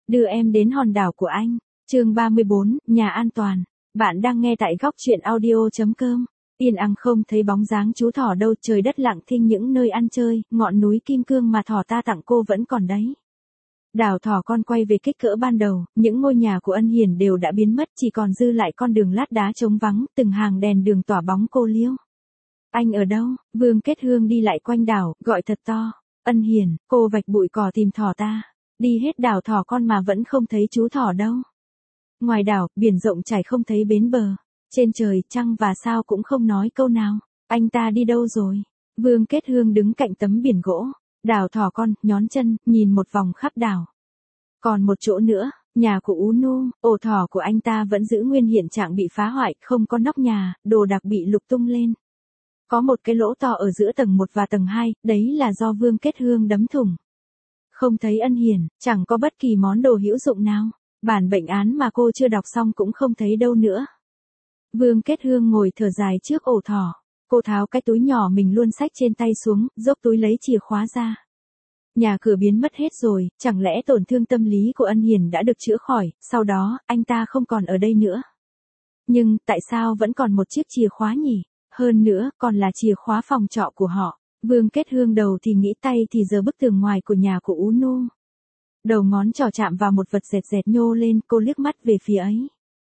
Đưa em đến hòn đảo của anh. Chương 34, nhà an toàn. Bạn đang nghe tại góc truyện audio.com. Yên ắng không thấy bóng dáng chú thỏ đâu, trời đất lặng thinh, những nơi ăn chơi, ngọn núi kim cương mà thỏ ta tặng cô vẫn còn đấy. Đảo thỏ con quay về kích cỡ ban đầu, những ngôi nhà của Ân Hiền đều đã biến mất, chỉ còn dư lại con đường lát đá trống vắng, từng hàng đèn đường tỏa bóng cô liêu. Anh ở đâu? Vương Kết Hương đi lại quanh đảo, gọi thật to. Ân Hiền, cô vạch bụi cỏ tìm thỏ ta. Đi hết đảo thỏ con mà vẫn không thấy chú thỏ đâu. Ngoài đảo, biển rộng trải không thấy bến bờ. Trên trời, trăng và sao cũng không nói câu nào. Anh ta đi đâu rồi? Vương Kết Hương đứng cạnh tấm biển gỗ. Đảo thỏ con, nhón chân, nhìn một vòng khắp đảo. Còn một chỗ nữa, nhà của Ú Nu, ổ thỏ của anh ta vẫn giữ nguyên hiện trạng bị phá hoại, không có nóc nhà, đồ đạc bị lục tung lên. Có một cái lỗ to ở giữa tầng 1 và tầng 2, đấy là do Vương Kết Hương đấm thủng. Không thấy Ân Hiền, chẳng có bất kỳ món đồ hữu dụng nào. Bản bệnh án mà cô chưa đọc xong cũng không thấy đâu nữa. Vương Kết Hương ngồi thở dài trước ổ thỏ. Cô tháo cái túi nhỏ mình luôn xách trên tay xuống, dốc túi lấy chìa khóa ra. Nhà cửa biến mất hết rồi, chẳng lẽ tổn thương tâm lý của Ân Hiền đã được chữa khỏi, sau đó, anh ta không còn ở đây nữa. Nhưng, tại sao vẫn còn một chiếc chìa khóa nhỉ? Hơn nữa, còn là chìa khóa phòng trọ của họ. Vương Kết Hương đầu thì nghĩ tay thì giờ bức tường ngoài của nhà của Ú Nu. Đầu ngón trỏ chạm vào một vật dẹt dẹt nhô lên, cô liếc mắt về phía ấy.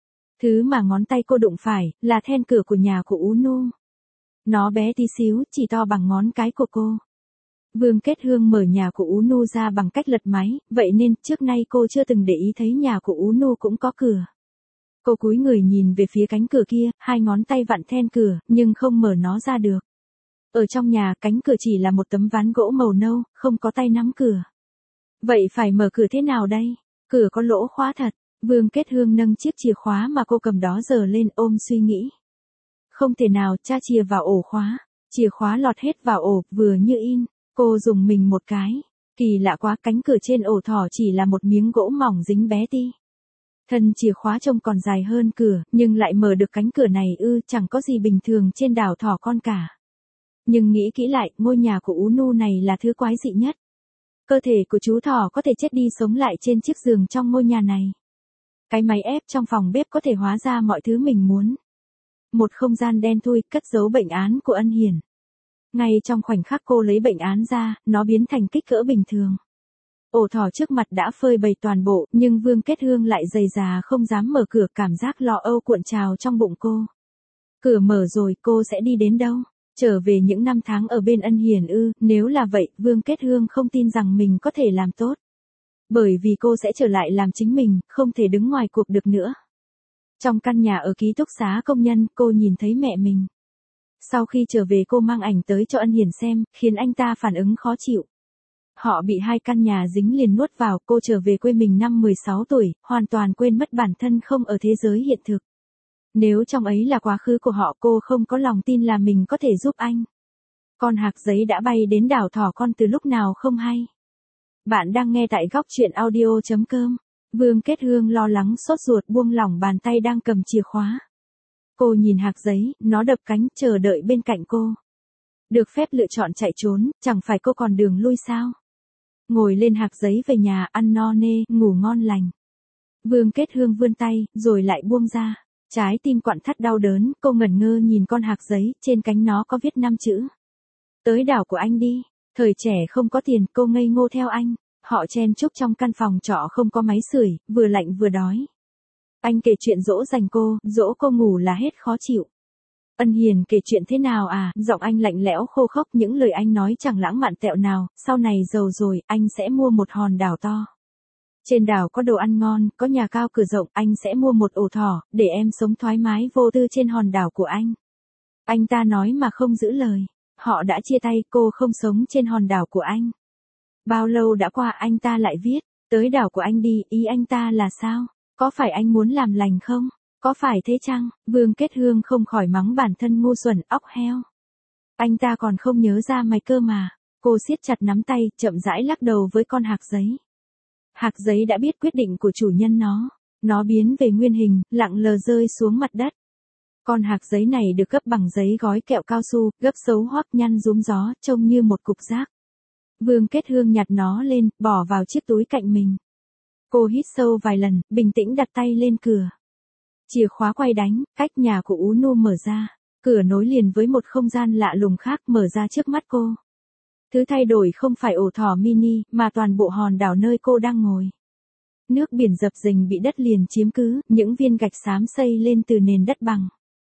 Thứ mà ngón tay cô đụng phải, là then cửa của nhà của Ú Nu. Nó bé tí xíu, chỉ to bằng ngón cái của cô. Vương Kết Hương mở nhà của Ú Nu ra bằng cách lật máy, vậy nên trước nay cô chưa từng để ý thấy nhà của Ú Nu cũng có cửa. Cô cúi người nhìn về phía cánh cửa kia, hai ngón tay vặn then cửa, nhưng không mở nó ra được. Ở trong nhà, cánh cửa chỉ là một tấm ván gỗ màu nâu, không có tay nắm cửa. Vậy phải mở cửa thế nào đây? Cửa có lỗ khóa thật. Vương Kết Hương nâng chiếc chìa khóa mà cô cầm đó giở lên, ôm suy nghĩ. Không thể nào, tra chìa vào ổ khóa. Chìa khóa lọt hết vào ổ, vừa như in. Cô dùng mình một cái. Kỳ lạ quá, cánh cửa trên ổ thỏ chỉ là một miếng gỗ mỏng dính bé tí. Thân chìa khóa trông còn dài hơn cửa, nhưng lại mở được cánh cửa này chẳng có gì bình thường trên đảo thỏ con cả. Nhưng nghĩ kỹ lại, ngôi nhà của Ú Nu này là thứ quái dị nhất. Cơ thể của chú thỏ có thể chết đi sống lại trên chiếc giường trong ngôi nhà này. Cái máy ép trong phòng bếp có thể hóa ra mọi thứ mình muốn. Một không gian đen thui cất giấu bệnh án của Ân Hiền. Ngay trong khoảnh khắc cô lấy bệnh án ra, nó biến thành kích cỡ bình thường. Ổ thỏ trước mặt đã phơi bày toàn bộ, nhưng Vương Kết Hương lại dày dà không dám mở cửa, cảm giác lo âu cuộn trào trong bụng cô. Cửa mở rồi, cô sẽ đi đến đâu? Trở về những năm tháng ở bên Ân Hiền nếu là vậy, Vương Kết Hương không tin rằng mình có thể làm tốt. Bởi vì cô sẽ trở lại làm chính mình, không thể đứng ngoài cuộc được nữa. Trong căn nhà ở ký túc xá công nhân, cô nhìn thấy mẹ mình. Sau khi trở về cô mang ảnh tới cho Ân Hiền xem, khiến anh ta phản ứng khó chịu. Họ bị hai căn nhà dính liền nuốt vào, cô trở về quê mình năm 16 tuổi, hoàn toàn quên mất bản thân không ở thế giới hiện thực. Nếu trong ấy là quá khứ của họ, cô không có lòng tin là mình có thể giúp anh. Con hạc giấy đã bay đến đảo thỏ con từ lúc nào không hay. Bạn đang nghe tại góc truyện audio.com. Vương Kết Hương lo lắng sốt ruột buông lỏng bàn tay đang cầm chìa khóa. Cô nhìn hạc giấy, nó đập cánh chờ đợi bên cạnh cô. Được phép lựa chọn chạy trốn, chẳng phải cô còn đường lui sao? Ngồi lên hạc giấy về nhà, ăn no nê, ngủ ngon lành. Vương Kết Hương vươn tay, rồi lại buông ra. Trái tim quặn thắt đau đớn, cô ngẩn ngơ nhìn con hạc giấy, trên cánh nó có viết 5 chữ. Tới đảo của anh đi. Thời trẻ không có tiền, cô ngây ngô theo anh. Họ chen chúc trong căn phòng trọ không có máy sưởi, vừa lạnh vừa đói. Anh kể chuyện dỗ dành dỗ cô ngủ là hết khó chịu. Ân Hiền kể chuyện thế nào à? Giọng anh lạnh lẽo khô khốc, những lời anh nói chẳng lãng mạn tẹo nào. Sau này giàu rồi, anh sẽ mua một hòn đảo to. Trên đảo có đồ ăn ngon, có nhà cao cửa rộng, anh sẽ mua một ổ thỏ, để em sống thoải mái vô tư trên hòn đảo của anh. Anh ta nói mà không giữ lời. Họ đã chia tay, cô không sống trên hòn đảo của anh. Bao lâu đã qua, anh ta lại viết, tới đảo của anh đi, ý anh ta là sao? Có phải anh muốn làm lành không? Có phải thế chăng? Vương Kết Hương không khỏi mắng bản thân ngu xuẩn, óc heo. Anh ta còn không nhớ ra mày cơ mà. Cô siết chặt nắm tay, chậm rãi lắc đầu với con hạc giấy. Hạc giấy đã biết quyết định của chủ nhân nó. Nó biến về nguyên hình, lặng lờ rơi xuống mặt đất. Con hạc giấy này được gấp bằng giấy gói kẹo cao su, gấp xấu hoắc nhăn rúm gió, trông như một cục rác. Vương Kết Hương nhặt nó lên, bỏ vào chiếc túi cạnh mình. Cô hít sâu vài lần, bình tĩnh đặt tay lên cửa. Chìa khóa quay đánh, cách nhà của Ú Nu mở ra. Cửa nối liền với một không gian lạ lùng khác mở ra trước mắt cô. Thứ thay đổi không phải ổ thỏ mini, mà toàn bộ hòn đảo nơi cô đang ngồi. Nước biển dập dềnh bị đất liền chiếm cứ, những viên gạch xám xây lên từ nền đất bằng.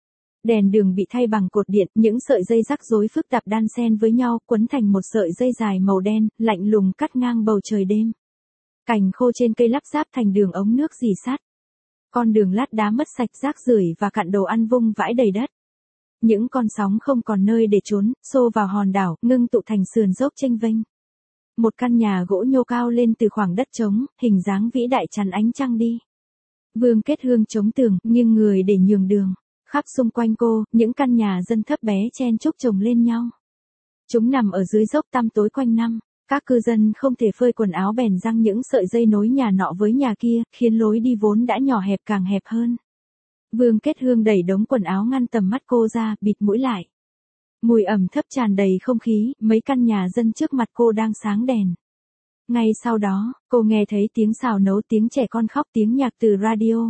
Đèn đường bị thay bằng cột điện, những sợi dây rắc rối phức tạp đan xen với nhau, quấn thành một sợi dây dài màu đen, lạnh lùng cắt ngang bầu trời đêm. Cành khô trên cây lắp ráp thành đường ống nước rỉ sắt. Con đường lát đá mất sạch rác rưởi và cặn đồ ăn vung vãi đầy đất. Những con sóng không còn nơi để trốn, xô vào hòn đảo, ngưng tụ thành sườn dốc chênh vênh. Một căn nhà gỗ nhô cao lên từ khoảng đất trống, hình dáng vĩ đại chắn ánh trăng đi. Vương Kết Hương chống tường, nghiêng người để nhường đường. Khắp xung quanh cô, những căn nhà dân thấp bé chen chúc chồng lên nhau. Chúng nằm ở dưới dốc tăm tối quanh năm. Các cư dân không thể phơi quần áo bèn răng những sợi dây nối nhà nọ với nhà kia, khiến lối đi vốn đã nhỏ hẹp càng hẹp hơn. Vương Kết Hương đẩy đống quần áo ngăn tầm mắt cô ra, bịt mũi lại. Mùi ẩm thấp tràn đầy không khí, mấy căn nhà dân trước mặt cô đang sáng đèn. Ngay sau đó, cô nghe thấy tiếng xào nấu, tiếng trẻ con khóc, tiếng nhạc từ radio.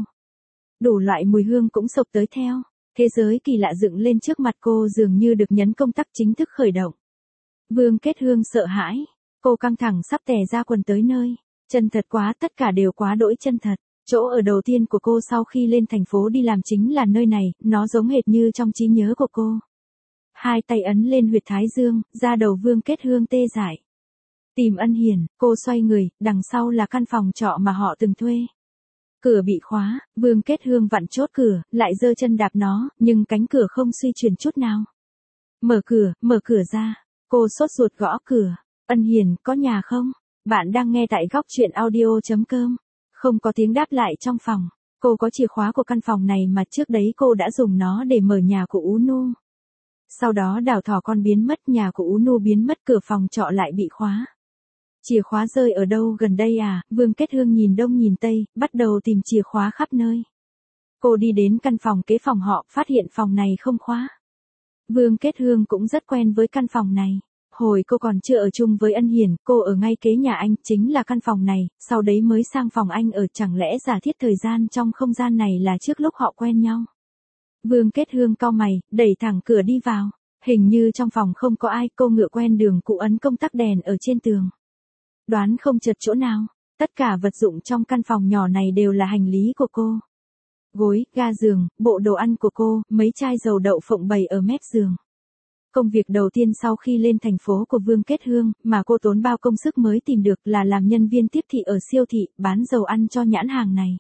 Đủ loại mùi hương cũng sộc tới theo. Thế giới kỳ lạ dựng lên trước mặt cô dường như được nhấn công tắc chính thức khởi động. Vương Kết Hương sợ hãi. Cô căng thẳng sắp tè ra quần tới nơi. Chân thật quá, tất cả đều quá đỗi chân thật. Chỗ ở đầu tiên của cô sau khi lên thành phố đi làm chính là nơi này, nó giống hệt như trong trí nhớ của cô. Hai tay ấn lên huyệt thái dương, da đầu Vương Kết Hương tê dại. Tìm Ân Hiền, cô xoay người, đằng sau là căn phòng trọ mà họ từng thuê. Cửa bị khóa, Vương Kết Hương vặn chốt cửa, lại giơ chân đạp nó, nhưng cánh cửa không suy chuyển chút nào. Mở cửa ra. Cô sốt ruột gõ cửa. Ân Hiền, có nhà không? Bạn đang nghe tại góc truyện audio.com. Không có tiếng đáp lại trong phòng. Cô có chìa khóa của căn phòng này mà trước đấy cô đã dùng nó để mở nhà của Ú Nu. Sau đó đào thỏ con biến mất, nhà của Ú Nu biến mất, cửa phòng trọ lại bị khóa. Chìa khóa rơi ở đâu gần đây à? Vương Kết Hương nhìn đông nhìn tây, bắt đầu tìm chìa khóa khắp nơi. Cô đi đến căn phòng kế phòng họ, phát hiện phòng này không khóa. Vương Kết Hương cũng rất quen với căn phòng này. Hồi cô còn chưa ở chung với Ân Hiền, cô ở ngay kế nhà anh, chính là căn phòng này, sau đấy mới sang phòng anh ở, chẳng lẽ giả thiết thời gian trong không gian này là trước lúc họ quen nhau. Vương Kết Hương cau mày, đẩy thẳng cửa đi vào. Hình như trong phòng không có ai, cô ngựa quen đường cũ ấn công tắc đèn ở trên tường. Đoán không chật chỗ nào, tất cả vật dụng trong căn phòng nhỏ này đều là hành lý của cô. Gối, ga giường, bộ đồ ăn của cô, mấy chai dầu đậu phộng bày ở mép giường. Công việc đầu tiên sau khi lên thành phố của Vương Kết Hương, mà cô tốn bao công sức mới tìm được là làm nhân viên tiếp thị ở siêu thị, bán dầu ăn cho nhãn hàng này.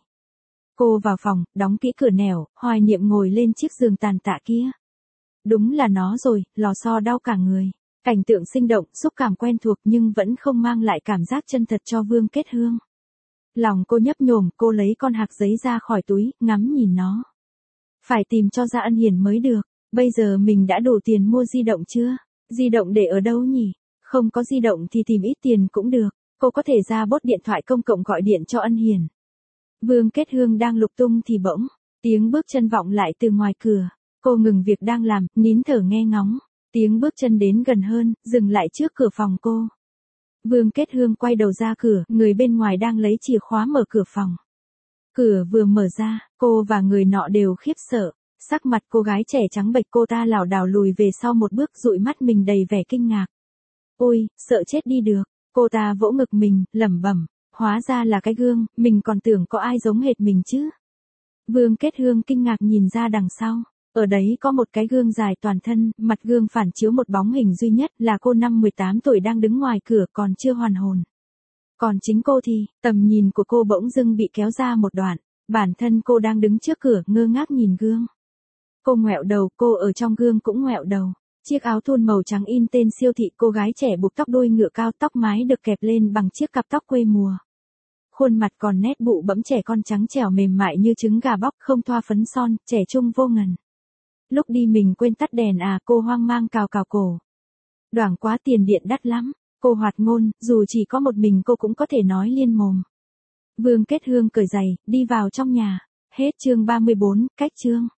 Cô vào phòng, đóng kỹ cửa nẻo, hoài niệm ngồi lên chiếc giường tàn tạ kia. Đúng là nó rồi, lò xo đau cả người. Cảnh tượng sinh động, xúc cảm quen thuộc nhưng vẫn không mang lại cảm giác chân thật cho Vương Kết Hương. Lòng cô nhấp nhổm, cô lấy con hạc giấy ra khỏi túi, ngắm nhìn nó. Phải tìm cho ra Ân Hiền mới được. Bây giờ mình đã đủ tiền mua di động chưa? Di động để ở đâu nhỉ? Không có di động thì tìm ít tiền cũng được. Cô có thể ra bốt điện thoại công cộng gọi điện cho Ân Hiền. Vương Kết Hương đang lục tung thì bỗng, tiếng bước chân vọng lại từ ngoài cửa. Cô ngừng việc đang làm, nín thở nghe ngóng. Tiếng bước chân đến gần hơn, dừng lại trước cửa phòng cô. Vương Kết Hương quay đầu ra cửa, người bên ngoài đang lấy chìa khóa mở cửa phòng. Cửa vừa mở ra, cô và người nọ đều khiếp sợ. Sắc mặt cô gái trẻ trắng bệch, cô ta lảo đảo lùi về sau một bước, dụi mắt mình đầy vẻ kinh ngạc. Ôi, sợ chết đi được. Cô ta vỗ ngực mình, lẩm bẩm. Hóa ra là cái gương, mình còn tưởng có ai giống hệt mình chứ. Vương Kết Hương kinh ngạc nhìn ra đằng sau. Ở đấy có một cái gương dài toàn thân, mặt gương phản chiếu một bóng hình duy nhất là cô năm 18 tuổi đang đứng ngoài cửa còn chưa hoàn hồn. Còn chính cô thì, tầm nhìn của cô bỗng dưng bị kéo ra một đoạn. Bản thân cô đang đứng trước cửa, ngơ ngác nhìn gương. Cô ngoẹo đầu, cô ở trong gương cũng ngoẹo đầu. Chiếc áo thun màu trắng in tên siêu thị, cô gái trẻ buộc tóc đuôi ngựa cao, tóc mái được kẹp lên bằng chiếc cặp tóc quê mùa. Khuôn mặt còn nét bụ bẫm trẻ con, trắng trẻo mềm mại như trứng gà bóc, không thoa phấn son, trẻ trung vô ngần. Lúc đi mình quên tắt đèn à? Cô hoang mang cào cào cổ. Đoảng quá, tiền điện đắt lắm. Cô hoạt ngôn, dù chỉ có một mình cô cũng có thể nói liên mồm. Vương Kết Hương cởi giày, đi vào trong nhà. Hết chương 34, cách chương.